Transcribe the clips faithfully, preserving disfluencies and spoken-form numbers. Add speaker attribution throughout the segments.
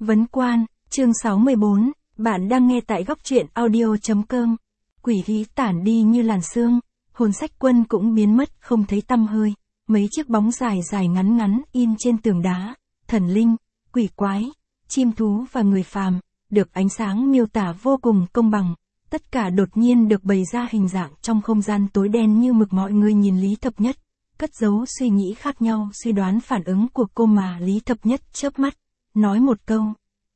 Speaker 1: Vấn Quan, chương sáu mươi bốn, bạn đang nghe tại góc truyện audio.com. Quỷ khí tản đi như làn sương, hồn sách quân cũng biến mất không thấy tăm hơi. Mấy chiếc bóng dài dài ngắn ngắn in trên tường đá, thần linh, quỷ quái, chim thú và người phàm, được ánh sáng miêu tả vô cùng công bằng. Tất cả đột nhiên được bày ra hình dạng trong không gian tối đen như mực. Mọi người nhìn Lý Thập Nhất, cất giấu suy nghĩ khác nhau, suy đoán phản ứng của cô mà Lý Thập Nhất chớp mắt, nói một câu.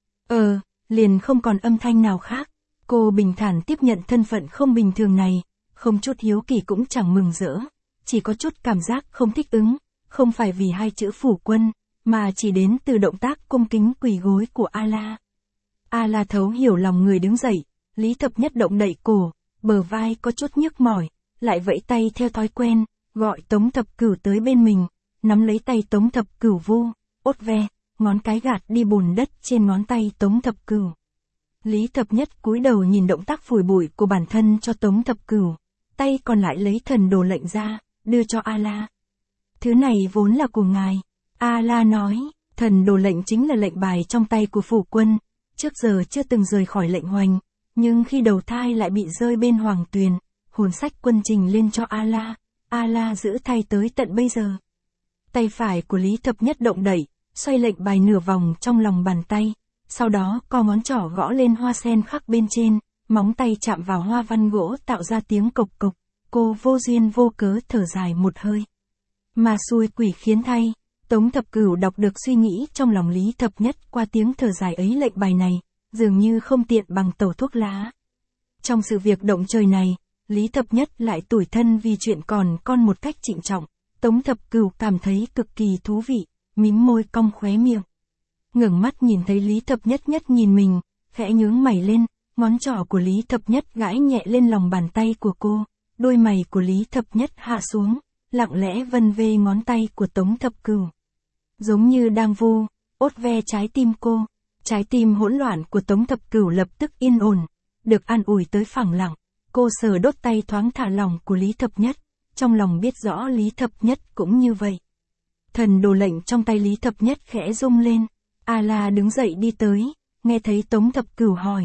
Speaker 1: Ờ, liền không còn âm thanh nào khác. Cô bình thản tiếp nhận thân phận không bình thường này, không chút hiếu kỳ cũng chẳng mừng rỡ, chỉ có chút cảm giác không thích ứng, không phải vì hai chữ phủ quân, mà chỉ đến từ động tác cung kính quỳ gối của A-la. A-la thấu hiểu lòng người đứng dậy, Lý Thập Nhất động đậy cổ, bờ vai có chút nhức mỏi, lại vẫy tay theo thói quen, gọi Tống Thập Cửu tới bên mình, nắm lấy tay Tống Thập Cửu vu, ốt ve, ngón cái gạt đi bùn đất trên ngón tay Tống Thập Cửu. Lý Thập Nhất cúi đầu nhìn động tác phủi bụi của bản thân cho Tống Thập Cửu, tay còn lại lấy thần đồ lệnh ra, đưa cho A-la. Thứ này vốn là của ngài. A-la nói, thần đồ lệnh chính là lệnh bài trong tay của phủ quân, trước giờ chưa từng rời khỏi lệnh hoành, nhưng khi đầu thai lại bị rơi bên hoàng tuyền, hồn sách quân trình lên cho A-la, A-la giữ thay tới tận bây giờ. Tay phải của Lý Thập Nhất động đậy, xoay lệnh bài nửa vòng trong lòng bàn tay, sau đó co ngón trỏ gõ lên hoa sen khắc bên trên, móng tay chạm vào hoa văn gỗ tạo ra tiếng cộc cộc, cô vô duyên vô cớ thở dài một hơi. Mà xui quỷ khiến thay, Tống Thập Cửu đọc được suy nghĩ trong lòng Lý Thập Nhất qua tiếng thở dài ấy. Lệnh bài này, dường như không tiện bằng tẩu thuốc lá. Trong sự việc động trời này, Lý Thập Nhất lại tủi thân vì chuyện còn con một cách trịnh trọng, Tống Thập Cửu cảm thấy cực kỳ thú vị, mím môi cong khóe miệng. Ngẩng mắt nhìn thấy Lý Thập Nhất nhất nhìn mình, khẽ nhướng mày lên, ngón trỏ của Lý Thập Nhất gãi nhẹ lên lòng bàn tay của cô, đôi mày của Lý Thập Nhất hạ xuống, lặng lẽ vân vê ngón tay của Tống Thập Cửu. Giống như đang vu, ốt ve trái tim cô, trái tim hỗn loạn của Tống Thập Cửu lập tức yên ổn, được an ủi tới phẳng lặng, cô sờ đốt tay thoáng thả lỏng của Lý Thập Nhất, trong lòng biết rõ Lý Thập Nhất cũng như vậy. Thần đồ lệnh trong tay Lý Thập Nhất khẽ rung lên, A-la đứng dậy đi tới, nghe thấy Tống Thập Cửu hỏi.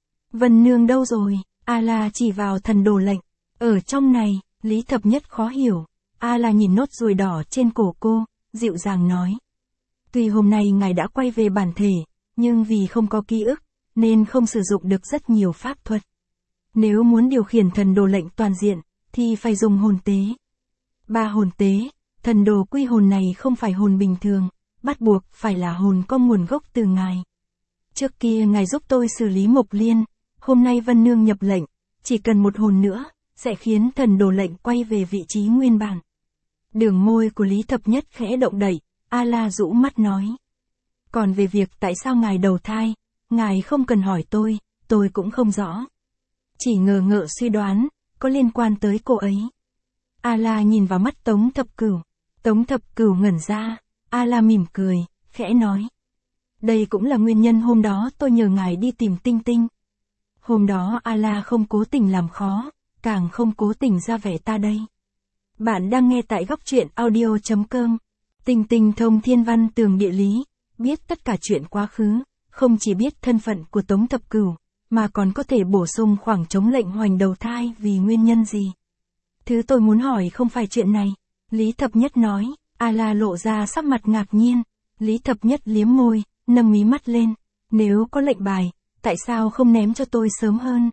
Speaker 1: Vân Nương đâu rồi? A-la chỉ vào thần đồ lệnh, ở trong này. Lý Thập Nhất khó hiểu, A-la nhìn nốt ruồi đỏ trên cổ cô, dịu dàng nói. Tuy hôm nay ngài đã quay về bản thể, nhưng vì không có ký ức, nên không sử dụng được rất nhiều pháp thuật. Nếu muốn điều khiển thần đồ lệnh toàn diện, thì phải dùng hồn tế. Ba hồn tế, thần đồ quy hồn này không phải hồn bình thường, bắt buộc phải là hồn có nguồn gốc từ ngài. Trước kia ngài giúp tôi xử lý Mộc Liên, hôm nay Vân Nương nhập lệnh, chỉ cần một hồn nữa, sẽ khiến thần đồ lệnh quay về vị trí nguyên bản. Đường môi của Lý Thập Nhất khẽ động đậy, A-la rũ mắt nói. Còn về việc tại sao ngài đầu thai, ngài không cần hỏi tôi, tôi cũng không rõ. Chỉ ngờ ngợ suy đoán, có liên quan tới cô ấy. A-la nhìn vào mắt Tống Thập Cửu, Tống Thập Cửu ngẩn ra, A-la mỉm cười, khẽ nói. Đây cũng là nguyên nhân hôm đó tôi nhờ ngài đi tìm Tinh Tinh. Hôm đó A-la không cố tình làm khó, càng không cố tình ra vẻ ta đây. Bạn đang nghe tại góc truyện audio.com. Tinh Tinh thông thiên văn tường địa lý, biết tất cả chuyện quá khứ, không chỉ biết thân phận của Tống Thập Cửu, mà còn có thể bổ sung khoảng trống lệnh hoành đầu thai vì nguyên nhân gì. Thứ tôi muốn hỏi không phải chuyện này, Lý Thập Nhất nói. A-la lộ ra sắc mặt ngạc nhiên, Lý Thập Nhất liếm môi, nâng mí mắt lên, nếu có lệnh bài, tại sao không ném cho tôi sớm hơn?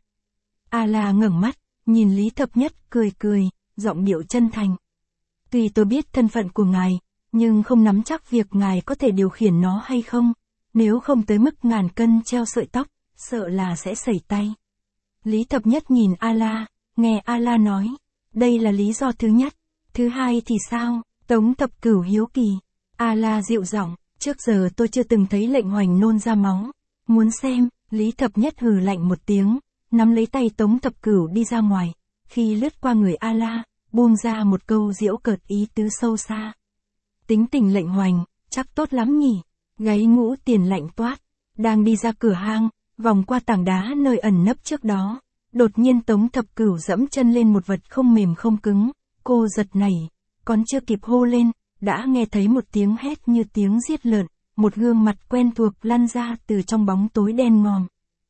Speaker 1: A-la ngẩng mắt, nhìn Lý Thập Nhất cười cười, giọng điệu chân thành. Tuy tôi biết thân phận của ngài, nhưng không nắm chắc việc ngài có thể điều khiển nó hay không, nếu không tới mức ngàn cân treo sợi tóc, sợ là sẽ sẩy tay. Lý Thập Nhất nhìn A-la, nghe A-la nói, đây là lý do thứ nhất, thứ hai thì sao? Tống Thập Cửu hiếu kỳ. A-la dịu giọng, trước giờ tôi chưa từng thấy lệnh hoành nôn ra máu. Muốn xem, Lý Thập Nhất hừ lạnh một tiếng, nắm lấy tay Tống Thập Cửu đi ra ngoài. Khi lướt qua người A-la, buông ra một câu giễu cợt ý tứ sâu xa. Tính tình lệnh hoành, chắc tốt lắm nhỉ. Gáy ngũ tiền lạnh toát. Đang đi ra cửa hang, vòng qua tảng đá nơi ẩn nấp trước đó. Đột nhiên Tống Thập Cửu dẫm chân lên một vật không mềm không cứng. Cô giật nảy. Còn chưa kịp hô lên, đã nghe thấy một tiếng hét như tiếng giết lợn, một gương mặt quen thuộc lăn ra từ trong bóng tối đen ngòm.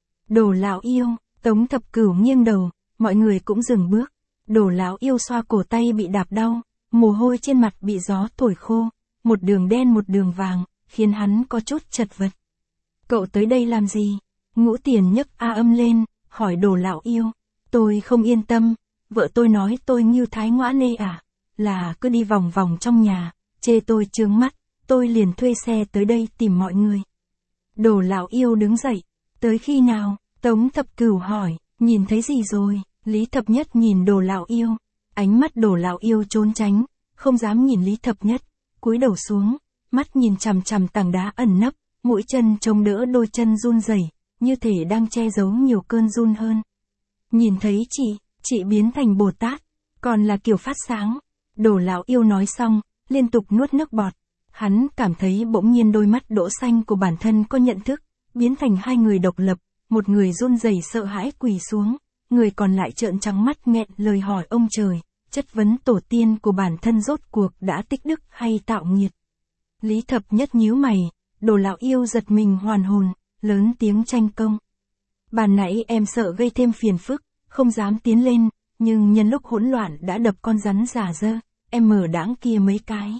Speaker 1: Đồ lão yêu, Tống Thập Cửu nghiêng đầu, mọi người cũng dừng bước. Đồ lão yêu xoa cổ tay bị đạp đau, mồ hôi trên mặt bị gió thổi khô, một đường đen một đường vàng, khiến hắn có chút chật vật. Cậu tới đây làm gì? Ngũ Tiền nhấc A Âm lên, hỏi Đồ lão yêu. Tôi không yên tâm, vợ tôi nói tôi như thái ngõa nê à, là cứ đi vòng vòng trong nhà, chê tôi chướng mắt, tôi liền thuê xe tới đây tìm mọi người. Đồ lão yêu đứng dậy, tới khi nào? Tống Thập Cửu hỏi, nhìn thấy gì rồi? Lý Thập Nhất nhìn Đồ lão yêu, ánh mắt Đồ lão yêu trốn tránh, không dám nhìn Lý Thập Nhất, cúi đầu xuống, mắt nhìn chằm chằm tảng đá ẩn nấp, mũi chân chống đỡ đôi chân run rẩy, như thể đang che giấu nhiều cơn run hơn. Nhìn thấy chị, chị biến thành Bồ Tát, còn là kiểu phát sáng. Đồ lão yêu nói xong, liên tục nuốt nước bọt. Hắn cảm thấy bỗng nhiên đôi mắt đỗ xanh của bản thân có nhận thức, biến thành hai người độc lập, một người run rẩy sợ hãi quỳ xuống, người còn lại trợn trắng mắt nghẹn lời hỏi ông trời, chất vấn tổ tiên của bản thân rốt cuộc đã tích đức hay tạo nghiệt. Lý Thập Nhất nhíu mày, Đồ lão yêu giật mình hoàn hồn, lớn tiếng tranh công. Bàn nãy em sợ gây thêm phiền phức, không dám tiến lên, nhưng nhân lúc hỗn loạn đã đập con rắn giả dơ, em mở đãng kia mấy cái.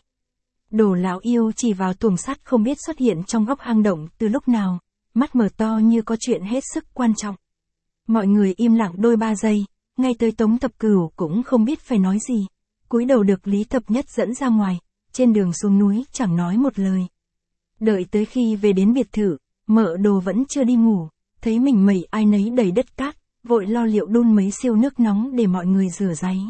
Speaker 1: Đồ lão yêu chỉ vào tuồng sắt không biết xuất hiện trong góc hang động từ lúc nào, mắt mở to như có chuyện hết sức quan trọng. Mọi người im lặng đôi ba giây, ngay tới Tống Thập Cửu cũng không biết phải nói gì, cúi đầu được Lý Thập Nhất dẫn ra ngoài, trên đường xuống núi chẳng nói một lời. Đợi tới khi về đến biệt thự, Mợ Đồ vẫn chưa đi ngủ, thấy mình mẩy ai nấy đầy đất cát, vội lo liệu đun mấy siêu nước nóng để mọi người rửa ráy.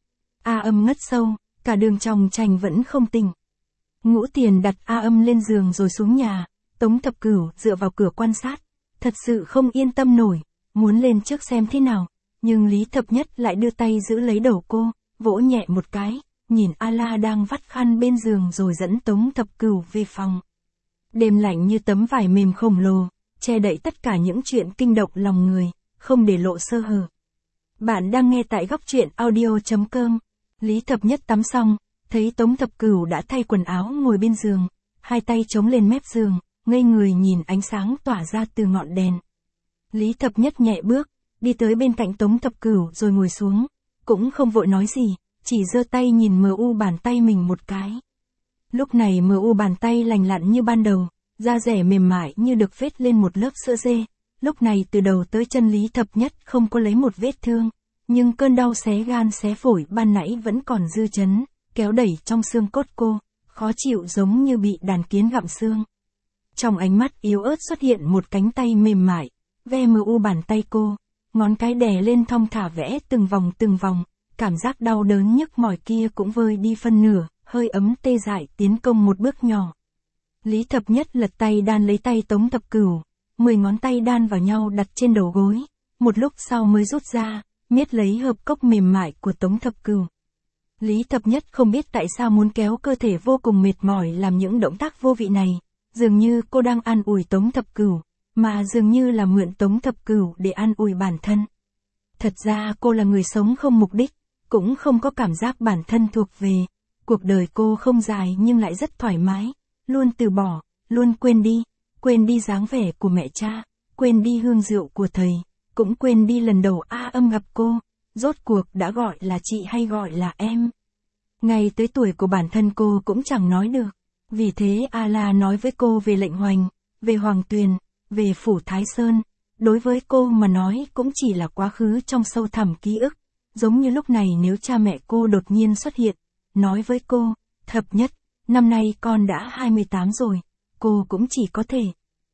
Speaker 1: A Âm ngất sâu, cả đường trong chành vẫn không tỉnh. Ngũ Tiền đặt A Âm lên giường rồi xuống nhà, Tống Thập Cửu dựa vào cửa quan sát, thật sự không yên tâm nổi, muốn lên trước xem thế nào, nhưng Lý Thập Nhất lại đưa tay giữ lấy đầu cô, vỗ nhẹ một cái, nhìn A La đang vắt khăn bên giường rồi dẫn Tống Thập Cửu về phòng. Đêm lạnh như tấm vải mềm khổng lồ, che đậy tất cả những chuyện kinh động lòng người, không để lộ sơ hở. Bạn đang nghe tại góc truyện audio chấm com. Lý Thập Nhất tắm xong, thấy Tống Thập Cửu đã thay quần áo ngồi bên giường, hai tay chống lên mép giường, ngây người nhìn ánh sáng tỏa ra từ ngọn đèn. Lý Thập Nhất nhẹ bước, đi tới bên cạnh Tống Thập Cửu rồi ngồi xuống, cũng không vội nói gì, chỉ giơ tay nhìn mờ u bàn tay mình một cái. Lúc này mờ u bàn tay lành lặn như ban đầu, da dẻ mềm mại như được phết lên một lớp sữa dê. Lúc này từ đầu tới chân Lý Thập Nhất không có lấy một vết thương, nhưng cơn đau xé gan xé phổi ban nãy vẫn còn dư chấn, kéo đẩy trong xương cốt cô, khó chịu giống như bị đàn kiến gặm xương. Trong ánh mắt yếu ớt xuất hiện một cánh tay mềm mại, ve mờ u bàn tay cô, ngón cái đè lên thong thả vẽ từng vòng từng vòng, cảm giác đau đớn nhức mỏi kia cũng vơi đi phân nửa, hơi ấm tê dại tiến công một bước nhỏ. Lý Thập Nhất lật tay đan lấy tay Tống Thập Cửu, mười ngón tay đan vào nhau đặt trên đầu gối, một lúc sau mới rút ra, miết lấy hộp cốc mềm mại của Tống Thập Cửu. Lý Thập Nhất không biết tại sao muốn kéo cơ thể vô cùng mệt mỏi làm những động tác vô vị này, dường như cô đang an ủi Tống Thập Cửu, mà dường như là mượn Tống Thập Cửu để an ủi bản thân. Thật ra cô là người sống không mục đích, cũng không có cảm giác bản thân thuộc về. Cuộc đời cô không dài nhưng lại rất thoải mái, luôn từ bỏ, luôn quên đi, quên đi dáng vẻ của mẹ cha, quên đi hương rượu của thầy, cũng quên đi lần đầu A Âm gặp cô, rốt cuộc đã gọi là chị hay gọi là em. Ngay tới tuổi của bản thân cô cũng chẳng nói được, vì thế A La nói với cô về lệnh hoành, về Hoàng Tuyền, về Phủ Thái Sơn, đối với cô mà nói cũng chỉ là quá khứ trong sâu thẳm ký ức, giống như lúc này nếu cha mẹ cô đột nhiên xuất hiện, nói với cô, Thập Nhất, năm nay con đã hai mươi tám rồi, cô cũng chỉ có thể.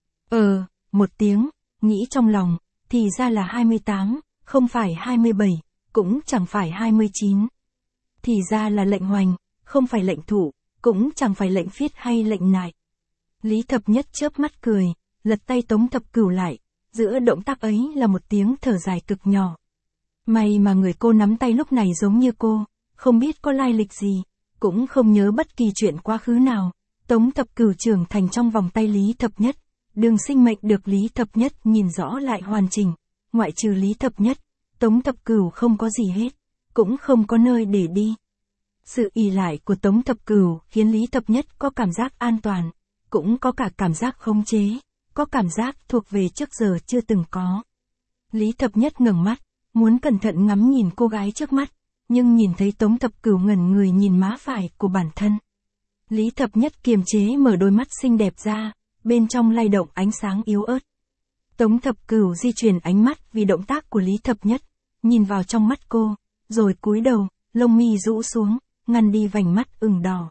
Speaker 1: Ờ, một tiếng, nghĩ trong lòng, thì ra là hai mươi tám, không phải hai mươi bảy, cũng chẳng phải hai mươi chín. Thì ra là lệnh hoành, không phải lệnh thụ, cũng chẳng phải lệnh phiết hay lệnh nại. Lý Thập Nhất chớp mắt cười, lật tay Tống Thập Cửu lại, giữa động tác ấy là một tiếng thở dài cực nhỏ. May mà người cô nắm tay lúc này giống như cô, không biết có lai lịch gì, cũng không nhớ bất kỳ chuyện quá khứ nào. Tống Thập Cửu trưởng thành trong vòng tay Lý Thập Nhất, đường sinh mệnh được Lý Thập Nhất nhìn rõ lại hoàn chỉnh, ngoại trừ Lý Thập Nhất, Tống Thập Cửu không có gì hết, cũng không có nơi để đi. Sự ỷ lại của Tống Thập Cửu khiến Lý Thập Nhất có cảm giác an toàn, cũng có cả cảm giác khống chế, có cảm giác thuộc về trước giờ chưa từng có. Lý Thập Nhất ngẩng mắt, muốn cẩn thận ngắm nhìn cô gái trước mắt, nhưng nhìn thấy Tống Thập Cửu ngẩn người nhìn má phải của bản thân. Lý Thập Nhất kiềm chế mở đôi mắt xinh đẹp ra, bên trong lay động ánh sáng yếu ớt. Tống Thập Cửu di chuyển ánh mắt vì động tác của Lý Thập Nhất, nhìn vào trong mắt cô, rồi cúi đầu, lông mi rũ xuống, ngăn đi vành mắt ửng đỏ.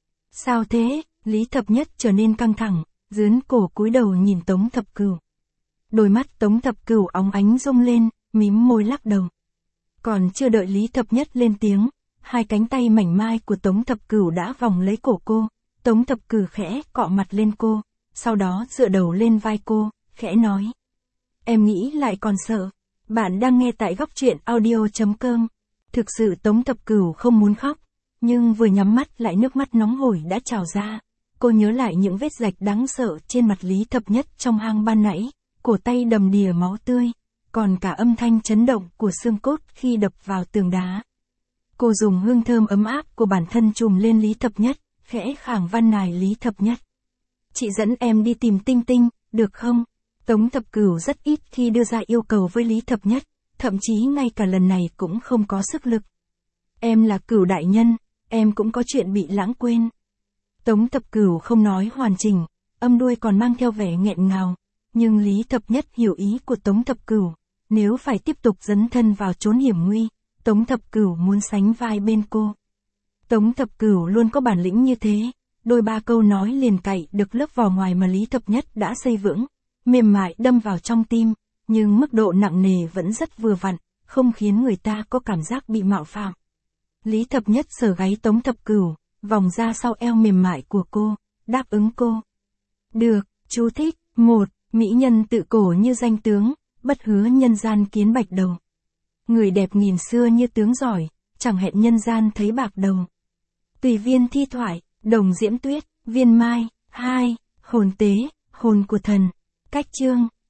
Speaker 1: Sao thế? Lý Thập Nhất trở nên căng thẳng, dướn cổ cúi đầu nhìn Tống Thập Cửu. Đôi mắt Tống Thập Cửu óng ánh rung lên, mím môi lắc đầu. Còn chưa đợi Lý Thập Nhất lên tiếng, hai cánh tay mảnh mai của Tống Thập Cửu đã vòng lấy cổ cô. Tống Thập Cửu khẽ cọ mặt lên cô, sau đó dựa đầu lên vai cô, khẽ nói. Em nghĩ lại còn sợ. Bạn đang nghe tại góc truyện audio chấm com. Thực sự Tống Thập Cửu không muốn khóc, nhưng vừa nhắm mắt lại nước mắt nóng hổi đã trào ra. Cô nhớ lại những vết rạch đáng sợ trên mặt Lý Thập Nhất trong hang ban nãy, cổ tay đầm đìa máu tươi, còn cả âm thanh chấn động của xương cốt khi đập vào tường đá. Cô dùng hương thơm ấm áp của bản thân trùm lên Lý Thập Nhất, khẽ khàng van nài Lý Thập Nhất. Chị dẫn em đi tìm Tinh Tinh, được không? Tống Thập Cửu rất ít khi đưa ra yêu cầu với Lý Thập Nhất, thậm chí ngay cả lần này cũng không có sức lực. Em là Cửu đại nhân, em cũng có chuyện bị lãng quên. Tống Thập Cửu không nói hoàn chỉnh, âm đuôi còn mang theo vẻ nghẹn ngào, nhưng Lý Thập Nhất hiểu ý của Tống Thập Cửu, nếu phải tiếp tục dấn thân vào chốn hiểm nguy, Tống Thập Cửu muốn sánh vai bên cô. Tống Thập Cửu luôn có bản lĩnh như thế, đôi ba câu nói liền cạy được lớp vỏ ngoài mà Lý Thập Nhất đã xây vững, mềm mại đâm vào trong tim, nhưng mức độ nặng nề vẫn rất vừa vặn, không khiến người ta có cảm giác bị mạo phạm. Lý Thập Nhất sờ gáy Tống Thập Cửu, vòng ra sau eo mềm mại của cô, đáp ứng cô. Được, chú thích. Một, mỹ nhân tự cổ như danh tướng, bất hứa nhân gian kiến bạch đầu. Người đẹp nghìn xưa như tướng giỏi, chẳng hẹn nhân gian thấy bạc đầu. Tùy viên thi thoại, đồng diễm tuyết, viên mai. Hai, hồn tế, hồn của thần. Cách chương.